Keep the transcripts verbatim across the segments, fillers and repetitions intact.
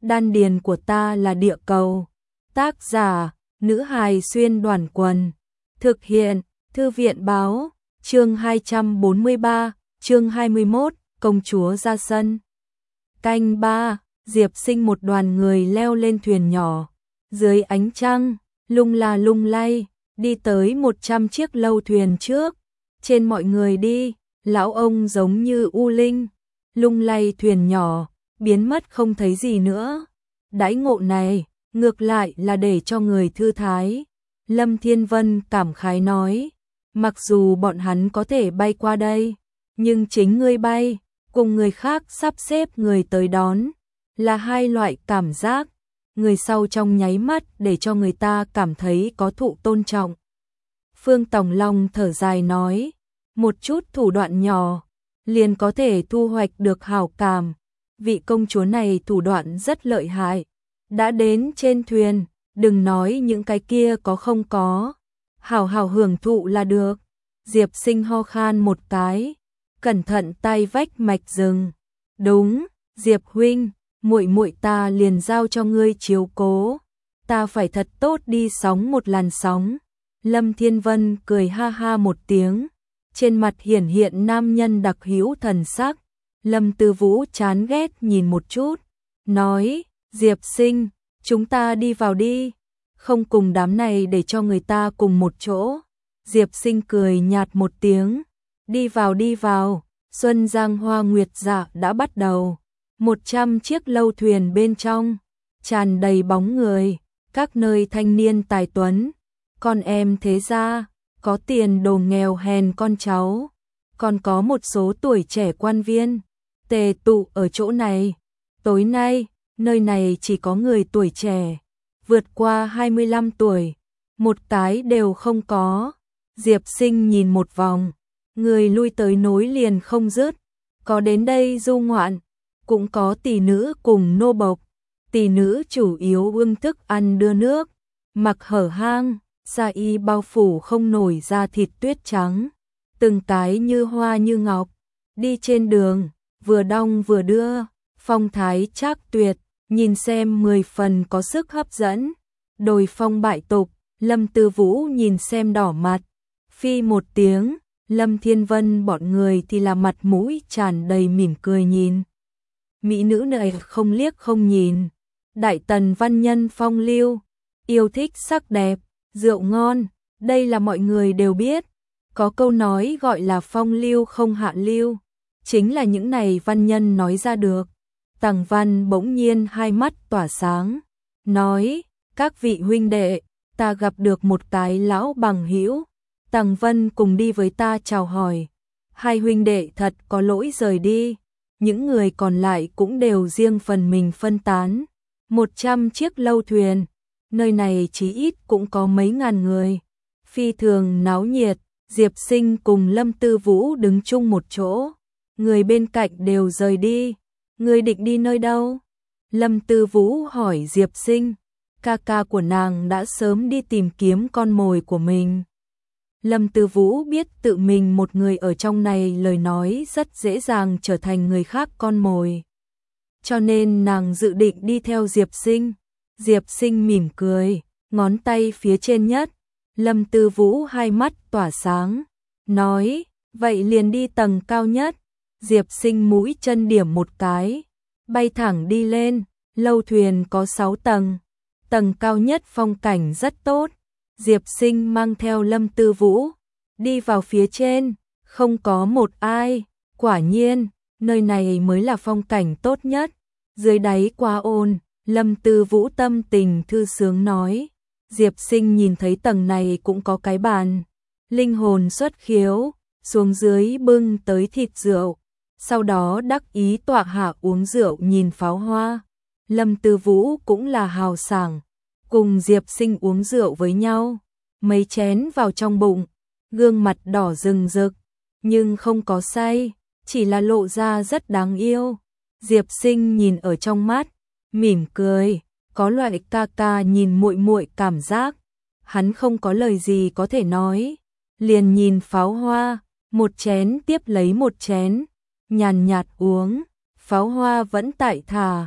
đan điền của ta là địa cầu. Tác giả, nữ hài xuyên đoàn quần. Thực hiện, thư viện báo, chương hai trăm bốn mươi ba, chương hai mươi mốt, công chúa ra sân. Canh ba, Diệp Sinh một đoàn người leo lên thuyền nhỏ, dưới ánh trăng, lung la lung lay, đi tới một trăm chiếc lâu thuyền trước. Trên mọi người đi, lão ông giống như u linh, lung lay thuyền nhỏ, biến mất không thấy gì nữa. Đãi ngộ này, ngược lại là để cho người thư thái. Lâm Thiên Vân cảm khái nói, mặc dù bọn hắn có thể bay qua đây, nhưng chính ngươi bay, cùng người khác sắp xếp người tới đón, là hai loại cảm giác. Người sau trong nháy mắt để cho người ta cảm thấy có thụ tôn trọng. Phương Tòng Long thở dài nói, một chút thủ đoạn nhỏ, liền có thể thu hoạch được hảo cảm. Vị công chúa này thủ đoạn rất lợi hại. Đã đến trên thuyền, đừng nói những cái kia có không có. Hảo hảo hưởng thụ là được. Diệp Sinh ho khan một cái, cẩn thận tay vách mạch rừng. Đúng, Diệp huynh, muội muội ta liền giao cho ngươi chiếu cố. Ta phải thật tốt đi sóng một làn sóng. Lâm Thiên Vân cười ha ha một tiếng, trên mặt hiển hiện nam nhân đặc hữu thần sắc. Lâm Tư Vũ chán ghét nhìn một chút, nói, Diệp Sinh, chúng ta đi vào đi, không cùng đám này để cho người ta cùng một chỗ. Diệp Sinh cười nhạt một tiếng, đi vào đi vào. Xuân Giang Hoa Nguyệt Dạ đã bắt đầu. Một trăm chiếc lâu thuyền bên trong, tràn đầy bóng người, các nơi thanh niên tài tuấn, con em thế gia, có tiền đồ nghèo hèn con cháu, còn có một số tuổi trẻ quan viên, tề tụ ở chỗ này. Tối nay, nơi này chỉ có người tuổi trẻ, vượt qua hai mươi lăm tuổi, một cái đều không có. Diệp Sinh nhìn một vòng, người lui tới nối liền không dứt, có đến đây du ngoạn, cũng có tỷ nữ cùng nô bộc. Tỷ nữ chủ yếu ưng thức ăn đưa nước, mặc hở hang, sa y bao phủ không nổi da thịt tuyết trắng, từng cái như hoa như ngọc, đi trên đường, vừa đong vừa đưa, phong thái trác tuyệt, nhìn xem mười phần có sức hấp dẫn. Đồi phong bại tục, Lâm Tư Vũ nhìn xem đỏ mặt, phi một tiếng. Lâm Thiên Vân bọn người thì là mặt mũi tràn đầy mỉm cười nhìn. Mỹ nữ này không liếc không nhìn. Đại tần văn nhân phong lưu, yêu thích sắc đẹp, rượu ngon, đây là mọi người đều biết. Có câu nói gọi là phong lưu không hạ lưu, chính là những này văn nhân nói ra được. Tằng Văn bỗng nhiên hai mắt tỏa sáng, nói, các vị huynh đệ, ta gặp được một cái lão bằng hữu. Tằng Vân cùng đi với ta chào hỏi. Hai huynh đệ thật có lỗi rời đi. Những người còn lại cũng đều riêng phần mình phân tán. Một trăm chiếc lâu thuyền, nơi này chí ít cũng có mấy ngàn người. Phi thường náo nhiệt, Diệp Sinh cùng Lâm Tư Vũ đứng chung một chỗ. Người bên cạnh đều rời đi. Người định đi nơi đâu? Lâm Tư Vũ hỏi Diệp Sinh. Ca ca của nàng đã sớm đi tìm kiếm con mồi của mình. Lâm Tư Vũ biết tự mình một người ở trong này lời nói rất dễ dàng trở thành người khác con mồi. Cho nên nàng dự định đi theo Diệp Sinh. Diệp Sinh mỉm cười, ngón tay phía trên nhất. Lâm Tư Vũ hai mắt tỏa sáng, nói, vậy liền đi tầng cao nhất. Diệp Sinh mũi chân điểm một cái, bay thẳng đi lên. Lâu thuyền có sáu tầng, tầng cao nhất phong cảnh rất tốt. Diệp Sinh mang theo Lâm Tư Vũ, đi vào phía trên, không có một ai. Quả nhiên, nơi này mới là phong cảnh tốt nhất. Dưới đáy quá ồn, Lâm Tư Vũ tâm tình thư sướng nói. Diệp Sinh nhìn thấy tầng này cũng có cái bàn. Linh hồn xuất khiếu, xuống dưới bưng tới thịt rượu. Sau đó đắc ý tọa hạ uống rượu nhìn pháo hoa. Lâm Tư Vũ cũng là hào sảng, cùng Diệp Sinh uống rượu với nhau. Mấy chén vào trong bụng, gương mặt đỏ rừng rực, nhưng không có say, chỉ là lộ ra rất đáng yêu. Diệp Sinh nhìn ở trong mắt, mỉm cười, có loại ca ca nhìn muội muội cảm giác. Hắn không có lời gì có thể nói, liền nhìn pháo hoa, một chén tiếp lấy một chén, nhàn nhạt uống. Pháo hoa vẫn tại thả,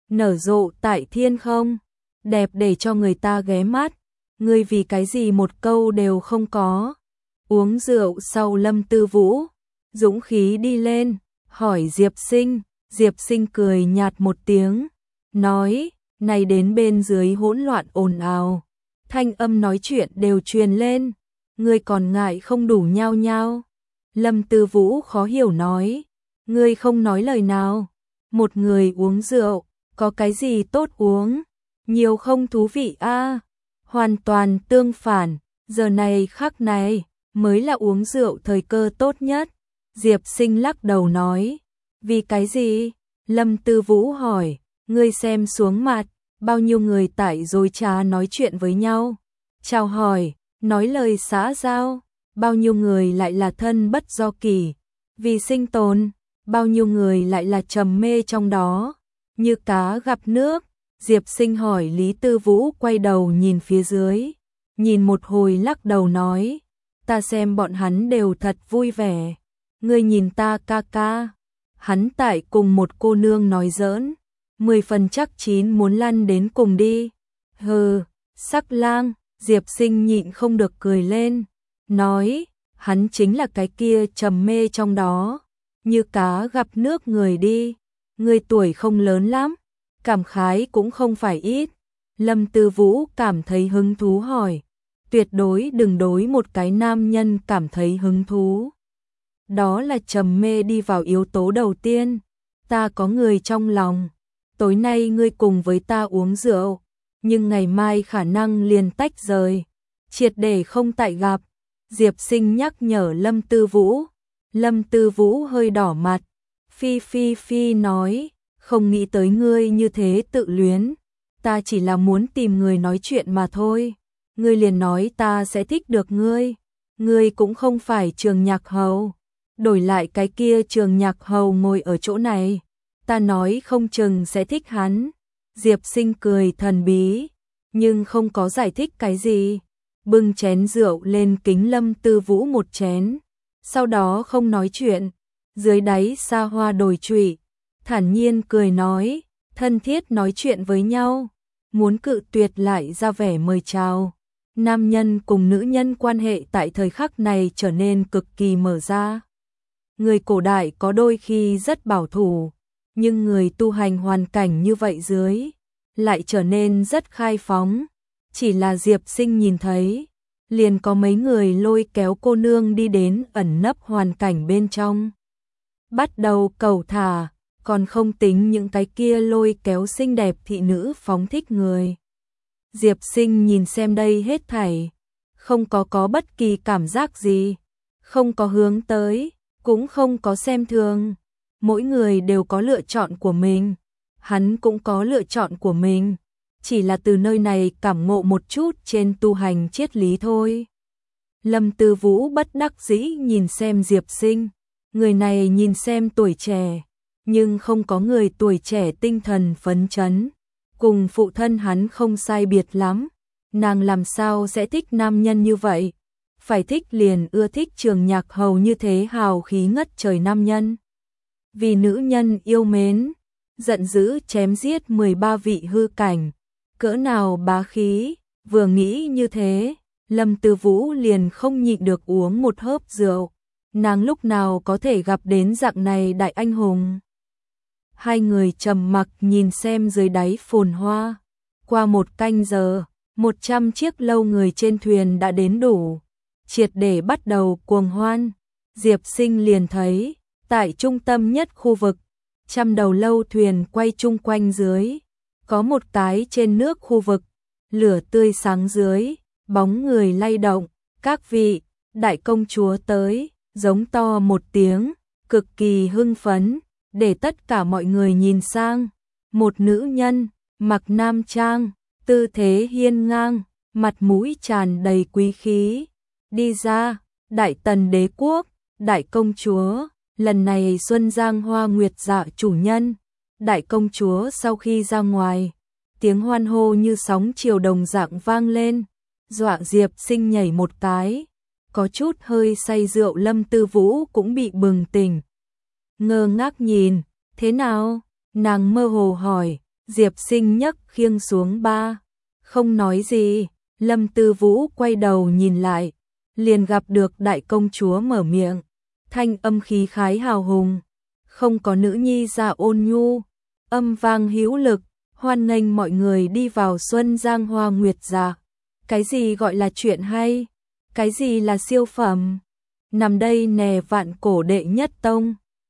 nở rộ tại thiên không, đẹp để cho người ta ghé mắt, ngươi vì cái gì một câu đều không có. Uống rượu sau Lâm Tư Vũ, dũng khí đi lên, hỏi Diệp Sinh, Diệp Sinh cười nhạt một tiếng, nói, này đến bên dưới hỗn loạn ồn ào, thanh âm nói chuyện đều truyền lên, ngươi còn ngại không đủ nhao nhao. Lâm Tư Vũ khó hiểu nói, ngươi không nói lời nào, một người uống rượu, có cái gì tốt uống, nhiều không thú vị a. Hoàn toàn tương phản, giờ này khắc này mới là uống rượu thời cơ tốt nhất. Diệp Sinh lắc đầu nói, vì cái gì? Lâm Tư Vũ hỏi, ngươi xem xuống mặt, bao nhiêu người tại dối trá nói chuyện với nhau, chào hỏi, nói lời xã giao, bao nhiêu người lại là thân bất do kỳ, vì sinh tồn, bao nhiêu người lại là trầm mê trong đó, như cá gặp nước. Diệp Sinh hỏi Lý Tư Vũ quay đầu nhìn phía dưới, nhìn một hồi lắc đầu nói, ta xem bọn hắn đều thật vui vẻ, ngươi nhìn ta ca ca, hắn tại cùng một cô nương nói giỡn, mười phần chắc chín muốn lăn đến cùng đi. Hừ, sắc lang, Diệp Sinh nhịn không được cười lên, nói, hắn chính là cái kia trầm mê trong đó, như cá gặp nước người đi, ngươi tuổi không lớn lắm, cảm khái cũng không phải ít. Lâm Tư Vũ cảm thấy hứng thú hỏi, tuyệt đối đừng đối một cái nam nhân cảm thấy hứng thú. Đó là trầm mê đi vào yếu tố đầu tiên, ta có người trong lòng, tối nay ngươi cùng với ta uống rượu, nhưng ngày mai khả năng liền tách rời, triệt để không tại gặp. Diệp Sinh nhắc nhở Lâm Tư Vũ, Lâm Tư Vũ hơi đỏ mặt, phi phi phi nói, không nghĩ tới ngươi như thế tự luyến, ta chỉ là muốn tìm người nói chuyện mà thôi, ngươi liền nói ta sẽ thích được ngươi, ngươi cũng không phải Trường Nhạc Hầu, đổi lại cái kia Trường Nhạc Hầu ngồi ở chỗ này, ta nói không chừng sẽ thích hắn. Diệp Sinh cười thần bí, nhưng không có giải thích cái gì, bưng chén rượu lên kính Lâm Tư Vũ một chén, sau đó không nói chuyện, dưới đáy xa hoa đồi trụy, thản nhiên cười nói, thân thiết nói chuyện với nhau, muốn cự tuyệt lại ra vẻ mời chào. Nam nhân cùng nữ nhân quan hệ tại thời khắc này trở nên cực kỳ mở ra. Người cổ đại có đôi khi rất bảo thủ, nhưng người tu hành hoàn cảnh như vậy dưới, lại trở nên rất khai phóng. Chỉ là Diệp Sinh nhìn thấy, liền có mấy người lôi kéo cô nương đi đến ẩn nấp hoàn cảnh bên trong. Bắt đầu cầu thả, còn không tính những cái kia lôi kéo xinh đẹp thị nữ phóng thích người. Diệp Sinh nhìn xem đây hết thảy, không có có bất kỳ cảm giác gì, không có hướng tới, cũng không có xem thường. Mỗi người đều có lựa chọn của mình, hắn cũng có lựa chọn của mình, chỉ là từ nơi này cảm ngộ một chút trên tu hành triết lý thôi. Lâm Tư Vũ bất đắc dĩ nhìn xem Diệp Sinh, người này nhìn xem tuổi trẻ, nhưng không có người tuổi trẻ tinh thần phấn chấn, cùng phụ thân hắn không sai biệt lắm, nàng làm sao sẽ thích nam nhân như vậy, phải thích liền ưa thích Trường Nhạc Hầu như thế hào khí ngất trời nam nhân. Vì nữ nhân yêu mến, giận dữ chém giết mười ba vị hư cảnh, cỡ nào bá khí, vừa nghĩ như thế, Lâm Tư Vũ liền không nhịn được uống một hớp rượu, nàng lúc nào có thể gặp đến dạng này đại anh hùng. Hai người trầm mặc nhìn xem dưới đáy phồn hoa, qua một canh giờ, một trăm chiếc lâu người trên thuyền đã đến đủ, triệt để bắt đầu cuồng hoan. Diệp Sinh liền thấy, tại trung tâm nhất khu vực, trăm đầu lâu thuyền quay chung quanh dưới, có một cái trên nước khu vực, lửa tươi sáng dưới, bóng người lay động, các vị, đại công chúa tới, giống to một tiếng, cực kỳ hưng phấn, để tất cả mọi người nhìn sang, một nữ nhân, mặc nam trang, tư thế hiên ngang, mặt mũi tràn đầy quý khí, đi ra, đại tần đế quốc, đại công chúa, lần này Xuân Giang Hoa Nguyệt Dạ chủ nhân, đại công chúa sau khi ra ngoài, tiếng hoan hô như sóng chiều đồng dạng vang lên, dọa Diệp Sinh nhảy một cái, có chút hơi say rượu Lâm Tư Vũ cũng bị bừng tỉnh. Ngơ ngác nhìn, thế nào? Nàng mơ hồ hỏi, Diệp Sinh nhấc khiêng xuống ba. Không nói gì, Lâm Tư Vũ quay đầu nhìn lại, liền gặp được đại công chúa mở miệng, thanh âm khí khái hào hùng, không có nữ nhi già ôn nhu, âm vang hữu lực, hoan nghênh mọi người đi vào Xuân Giang Hoa Nguyệt Dạ. Cái gì gọi là chuyện hay? Cái gì là siêu phẩm? Nằm đây nè vạn cổ đệ nhất tông.